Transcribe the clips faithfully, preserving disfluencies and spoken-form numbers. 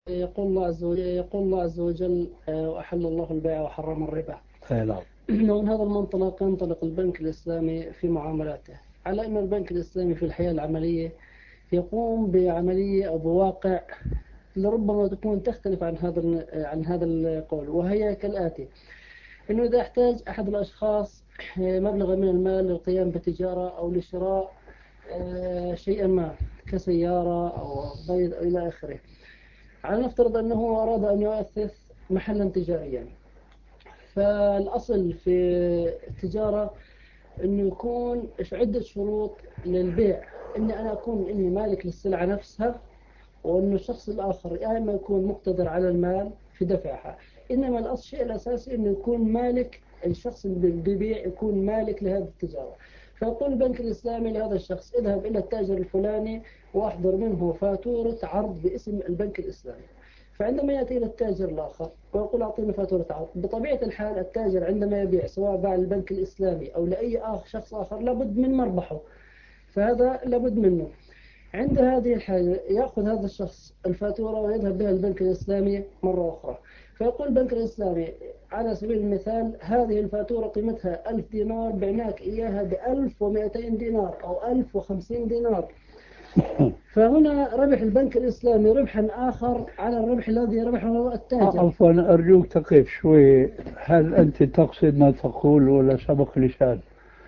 يقول الله عز وجل يقول الله عز وجل آه، وأحل الله البيع وحرم الربا. أي نعم. ومن هذا المنطلق ينطلق البنك الإسلامي في معاملاته، على أن البنك الإسلامي في الحياة العملية يقوم بعملية أو بواقع لربما تكون تختلف عن هذا عن هذا القول، وهي كالآتي: إنه إذا احتاج أحد الأشخاص مبلغا من المال للقيام بتجارة أو لشراء آه، شيئا ما كسيارة أو بيض إلى آخره، على نفترض أنه أراد أن يؤسس محلا تجاريا، فالأصل في التجارة أنه يكون عدة شروط للبيع: أني أنا أكون إني مالك للسلعة نفسها، وأنه الشخص الآخر يا إما يكون مقتدر على المال في دفعها. إنما الأصل الشيء الأساسي أنه يكون مالك، الشخص اللي بيبيع يكون مالك لهذه التجارة. فيقول البنك الإسلامي لهذا الشخص: اذهب إلى التاجر الفلاني وأحضر منه فاتورة عرض باسم البنك الإسلامي. فعندما يأتي إلى التاجر الآخر ويقول: أعطيني فاتورة عرض، بطبيعة الحال التاجر عندما يبيع سواء باع للبنك الإسلامي أو لأي آخر شخص آخر لابد من مربحه، فهذا لابد منه. عند هذه الحاجة يأخذ هذا الشخص الفاتورة ويذهب بها البنك الإسلامي مرة أخرى، فيقول البنك الإسلامي على سبيل المثال: هذه الفاتورة قيمتها ألف دينار، بعناك إياها بألف ومئتين دينار أو ألف وخمسين دينار. فهنا ربح البنك الإسلامي ربحا آخر على الربح الذي ربحه التاجر. عفوا أرجوك تقف شوي، هل أنت تقصد ما تقول ولا سبق لسان؟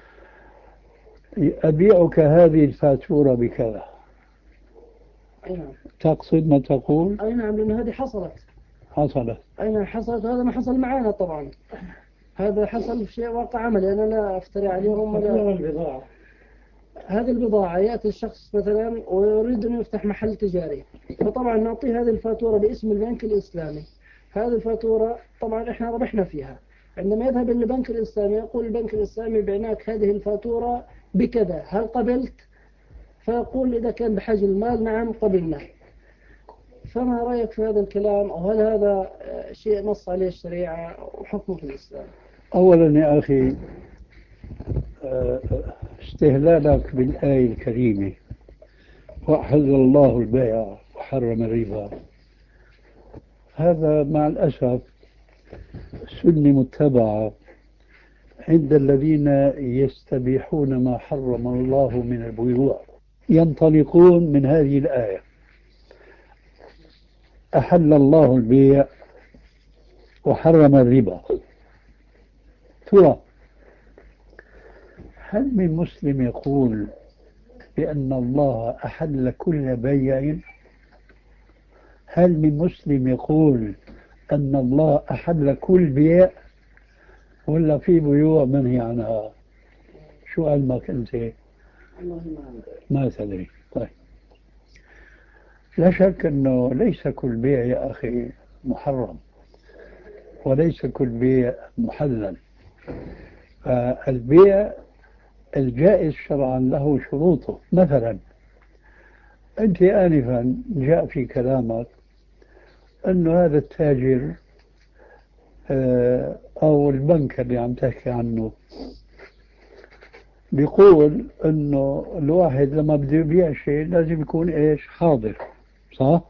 أبيعك هذه الفاتورة بكذا، أي نعم. تقصد ما تقول؟ أي نعم، لأن هذه حصلت حصلت. أي نعم حصلت، هذا ما حصل معنا طبعا، هذا حصل في شيء واقع عملي، أنا لا أفتري عليهم ولا البضاعة. هذه البضاعة يأتي الشخص مثلا ويريد أن يفتح محل تجاري، فطبعا نعطيه هذه الفاتورة باسم البنك الإسلامي. هذه الفاتورة طبعا إحنا ربحنا فيها. عندما يذهب إلى البنك الإسلامي يقول البنك الإسلامي: بعناك هذه الفاتورة بكذا، هل قبلت؟ فيقول إذا كان بحاجة المال: نعم قبلنا. فما رأيك في هذا الكلام، أو هل هذا شيء نص عليه الشريعة وحكمه في الإسلام؟ أولا يا أخي، استهلالك بالآية الكريمة وأحل الله البيع وحرم الربا، هذا مع الأسف سنة متبعة عند الذين يستبيحون ما حرم الله من البيوع، ينطلقون من هذه الآية: أحل الله البيع وحرم الربا. ترى هل من مسلم يقول بأن الله أحل كل بيع؟ هل من مسلم يقول أن الله أحل كل بيع، ولا في بيوع منهي عنها؟ شو علمك أنت؟ ما تدري. طيب، لا شك أنه ليس كل بيع يا أخي محرم، وليس كل بيع محلل. فالبيع الجائز شرعا له شروطه. مثلا أنت آنفا جاء في كلامك أن هذا التاجر أو البنك اللي عم تحكي عنه بيقول أنه الواحد لما بده يبيع شيء لازم يكون إيش؟ حاضر، صح؟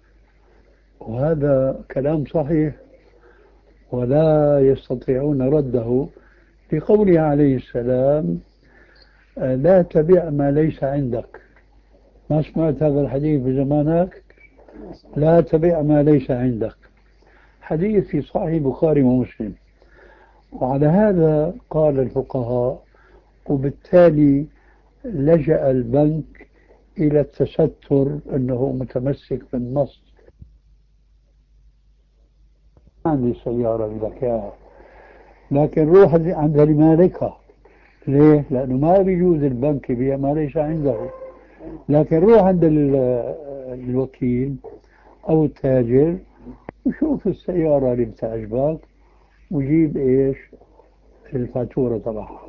وهذا كلام صحيح ولا يستطيعون رده لقوله عليه السلام: لا تبيع ما ليس عندك. ما سمعت هذا الحديث بزمانك؟ لا تبيع ما ليس عندك، حديث في صحيح البخاري ومسلم. وعلى هذا قال الفقهاء، وبالتالي لجأ البنك إلى التستر أنه متمسك بالنص. عندي سيارة لك إياها، لكن روح عند المالكة. ليه؟ لأنه ما بيجوز البنك يبيع ما ليس عنده، لكن روح عند الوكيل أو التاجر وشوف السيارة اللي بتعجبك وجيب إيش؟ الفاتورة تبعها.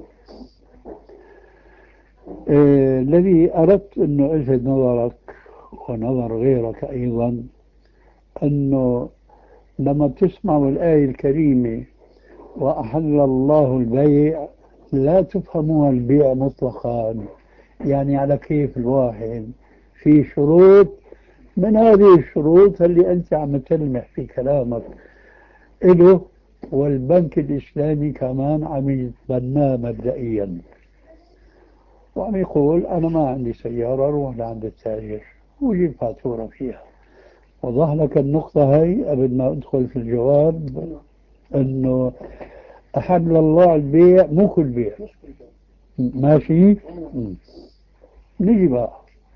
إيه الذي أردت أنه ألفت نظرك ونظر غيرك أيضا، أنه لما بتسمعوا الآية الكريمة وأحل الله البيع، لا تفهموها البيع مطلقا، يعني على كيف الواحد، في شروط من هذه الشروط اللي أنت عم تلمح في كلامك إله، والبنك الإسلامي كمان عم يتبناه مبدئيا، وعم يقول أنا ما عندي سيارة، روح لعند التاجر وجيب فاتورة فيها. وضح لك النقطة هاي قبل ما أدخل في الجواب، أنه أحل الله البيع مو كل بيع. ماشي. مم. نجي بقى،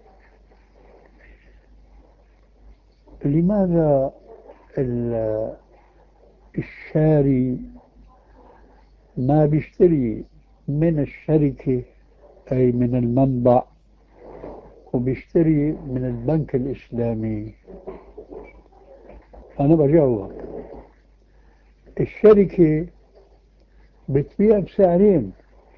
لماذا الشاري ما بيشتري من الشركة أي من المنبع وبيشتري من البنك الإسلامي؟ أنا بجاوبك. الشركة بتبيع بسعرين،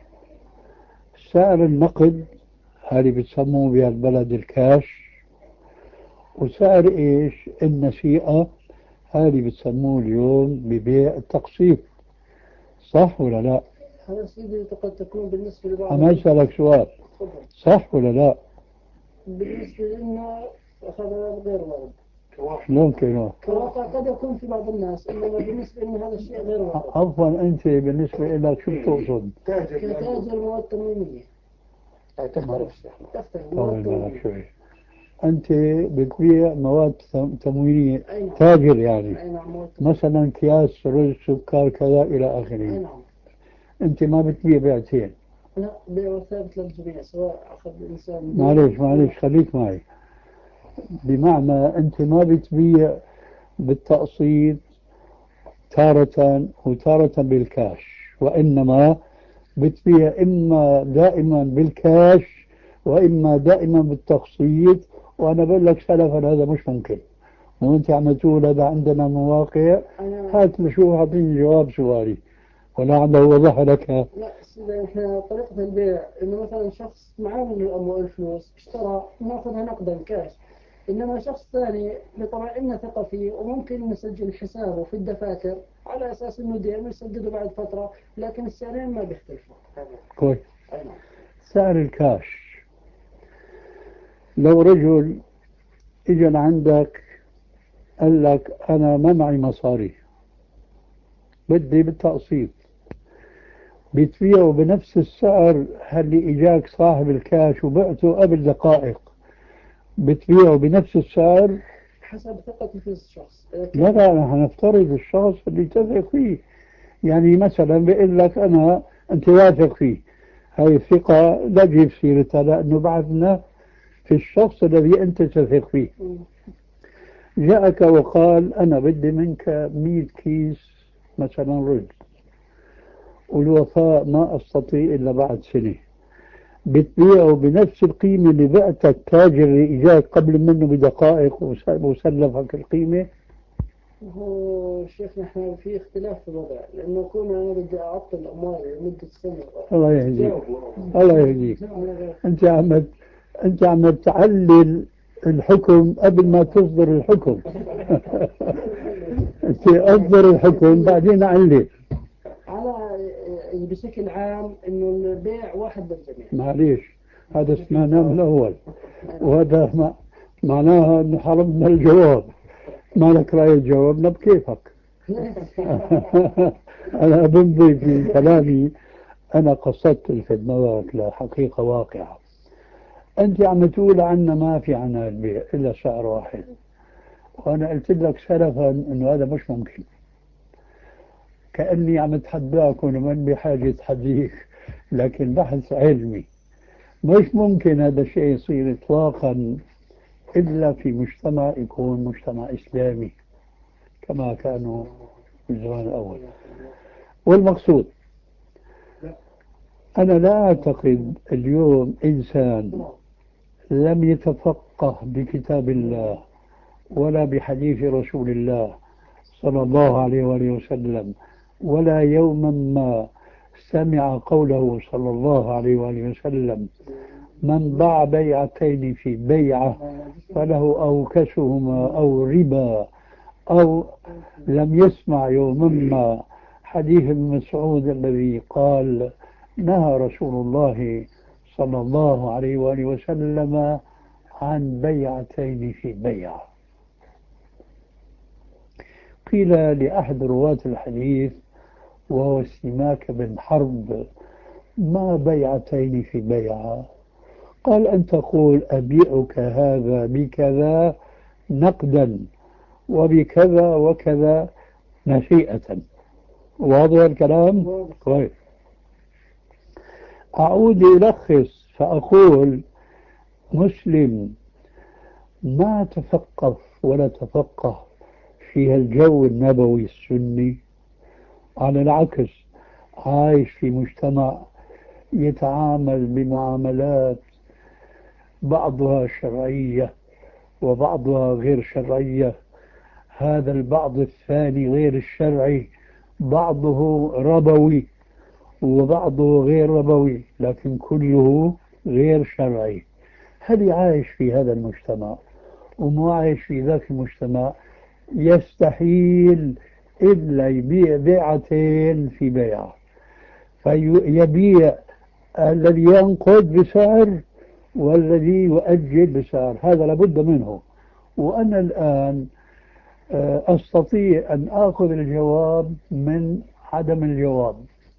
سعر النقد هذه بتسموه بهالبلد الكاش، وسعر ايش النسيئة هذه بتسموه اليوم ببيع التقسيط. صح ولا لا؟ هذا سيدي قد تكون بالنسبة لبعض. أنا أسألك سؤال، صح ولا لا؟ بالنسبة لنا هذا غير وارد. شلون كينو؟ كواقع قد يكون في بعض الناس، إنما بالنسبة لنا هذا الشيء غير وارد. عفوا، أنت بالنسبة لك شو بتقصد؟ كتاجر مواد تموينية. تختلف. تختلف شوي. أنت بتبيع مواد تموينية، تاجر يعني. مثلا أكياس رز سكر كذا إلى آخره. أنت ما بتبيع بيعتين. لا، بيع ثابت للجميع سواء أخذ الإنسان. معليش معليش خليك معي. بمعنى أنت ما بتبيع بالتقسيط تارة وتارة بالكاش، وإنما بتبيع إما دائما بالكاش وإما دائما بالتقسيط. وأنا بقول لك سلفا هذا مش ممكن، وأنت عم تقول هذا عندنا مواقع. هات نشوف، أعطيني جواب سؤالي ولا عنده وضح لك. لا سيدي، احنا طريقة البيع انه مثلا شخص معاه من الاموال الفلوس اشترى ناخذها نقدا كاش، انما شخص ثاني بطبع لنا ثقة فيه وممكن نسجل حسابه في الدفاتر على اساس انه دين نسدده بعد فترة، لكن السعرين ما بيختلفوا. كويس. سعر الكاش، لو رجل اجى عندك قال لك انا ما معي مصاري بدي بالتقسيط، بتبيعه بنفس السعر اللي اجاك صاحب الكاش وبعته قبل دقائق، بتبيعه بنفس السعر حسب ثقتي في الشخص؟ لا لا، هنفترض الشخص اللي تثق فيه. يعني مثلا بيقول لك انا انت واثق فيه، هاي الثقة لا تجيب سيرتها لانه بعدنا في الشخص الذي انت تثق فيه. جاءك وقال انا بدي منك مئة كيس مثلا رز، والوفاء ما استطيع الا بعد سنة، بتبيعه بنفس القيمة اللي بعتك التاجر اللي اجاك قبل منه بدقائق وسلفك القيمة؟ هو شيخنا احنا في اختلاف في الوضع، لانه كون انا بدي اعطل اموالي لمدة سنة. الله يهديك الله يهديك. انت عم انت عم تعلل الحكم قبل ما تصدر الحكم. انت اصدر الحكم بعدين علل. على بشكل عام انه البيع واحد للجميع. معليش، هذا سمعناه من الاول، وهذا معناها انه حرمنا الجواب. ما لك رأي جاوبنا بكيفك. أنا بمضي في كلامي، أنا قصدت الخدمات لحقيقة واقعة. أنت عم تقول عنا ما في عنا البيع إلا سعر واحد، وأنا قلت لك سلفا إنه هذا مش ممكن، كأني عم أتحداك ومن بحاجة أتحديك، لكن بحث علمي. مش ممكن هذا الشيء يصير إطلاقا إلا في مجتمع يكون مجتمع إسلامي كما كانوا في الزمان الأول. والمقصود، أنا لا أعتقد اليوم إنسان لم يتفقه بكتاب الله ولا بحديث رسول الله صلى الله عليه وآله وسلم، ولا يوما ما سمع قوله صلى الله عليه وآله وسلم من باع بيعتين في بيعة فله أوكسهما أو ربا، أو لم يسمع يوما ما حديث ابن مسعود الذي قال نهى رسول الله صلى الله عليه وآله وسلم عن بيعتين في بيعة. قيل لأحد رواة الحديث وهو سماك بن حرب: ما بيعتين في بيعة؟ قال: أن تقول أبيعك هذا بكذا نقدا وبكذا وكذا نسيئة. واضح الكلام؟ طيب، أعود ألخص فأقول: مسلم ما تثقف ولا تفقه في الجو النبوي السني، على العكس عايش في مجتمع يتعامل بمعاملات بعضها شرعية وبعضها غير شرعية، هذا البعض الثاني غير الشرعي بعضه ربوي وبعضه غير ربوي لكن كله غير شرعي. هل عايش في هذا المجتمع ومو عايش في ذاك المجتمع يستحيل إلا يبيع بيعتين في بيعة، فيبيع الذي ينقد بسعر والذي يؤجل بسعر، هذا لابد منه. وأنا الآن أستطيع أن أخذ الجواب من عدم الجواب،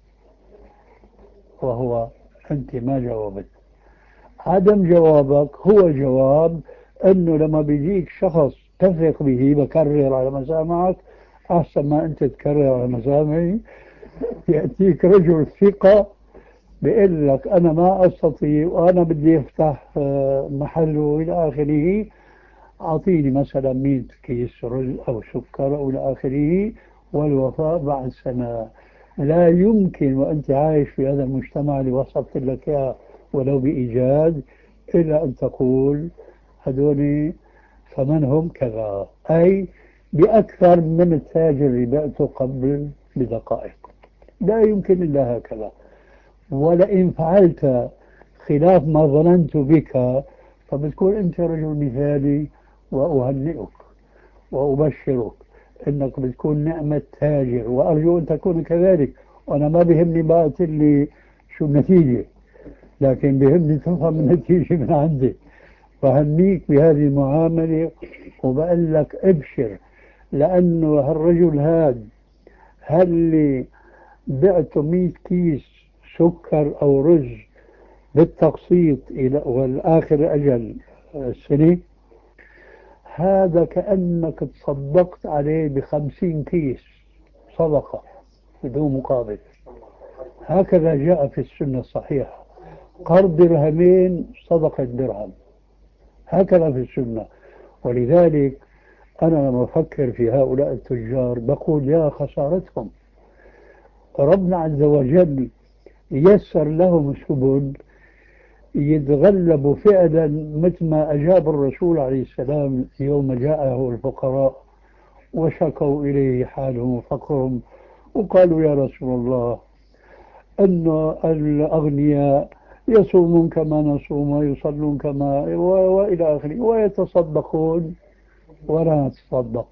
وهو أنت ما جاوبت. عدم جوابك هو جواب أنه لما بيجيك شخص تثق به بكرر على مسامعك أحسن ما أنت تكرر على مسامعي. يأتيك رجل ثقة بيقول لك أنا ما أستطيع وأنا بدي أفتح محل وإلى آخره، أعطيني مثلا مئة كيس رز أو سكر أو إلى آخره، والوفاء بعد سنة. لا يمكن وأنت عايش في هذا المجتمع اللي وصفت لك إياه ولو بإيجاد إلا أن تقول هذول ثمنهم كذا، أي بأكثر من التاجر اللي بعته قبل بدقائق. لا يمكن إلا هكذا. ولئن فعلت خلاف ما ظننت بك فبتكون أنت رجل مثالي، وأهنئك وأبشرك أنك بتكون نعمة تاجر، وأرجو أن تكون كذلك. وأنا ما بيهمني بقى لي شو النتيجة، لكن بيهمني تفهم النتيجة من عندي. فهنيك بهذه المعاملة وبقول لك ابشر، لأنه هالرجل هذا هل بعته مئة كيس سكر أو رز بالتقسيط إلى والآخر أجل السنة، هذا كأنك تصدقت عليه بخمسين كيس صدقة بدون مقابل. هكذا جاء في السنة الصحيحة: قرض درهمين صدقة درهم، هكذا في السنة. ولذلك أنا لما أفكر في هؤلاء التجار بقول يا خسارتهم. ربنا عز وجل يسر لهم سبل يتغلبوا فعلا، مثل ما أجاب الرسول عليه السلام يوم جاءه الفقراء وشكوا إليه حالهم وفقرهم وقالوا يا رسول الله أن الأغنياء يصومون كما نصوم ويصلون كما وإلى آخره ويتصدقون ولا نتصدق.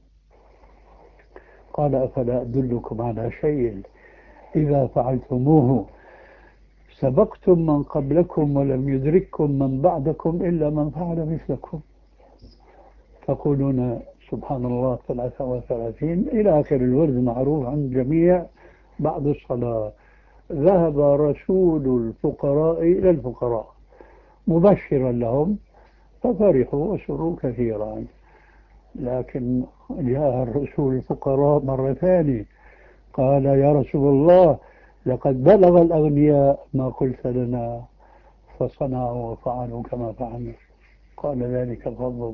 قال أفلا أدلكم على شيء إذا فعلتموه سبقتم من قبلكم ولم يدرككم من بعدكم إلا من فعل مثلكم. تقولون سبحان الله ثلاثة وثلاثين إلى آخر الورد معروف عن الجميع. بعد الصلاة ذهب رسول الفقراء إلى الفقراء مبشرا لهم ففرحوا وسروا كثيرا، لكن جاء الرسول الفقراء مرة ثانية قال يا رسول الله لقد بلغ الأغنياء ما قلت لنا فصنعوا وفعلوا كما فعلنا. قال ذلك فضل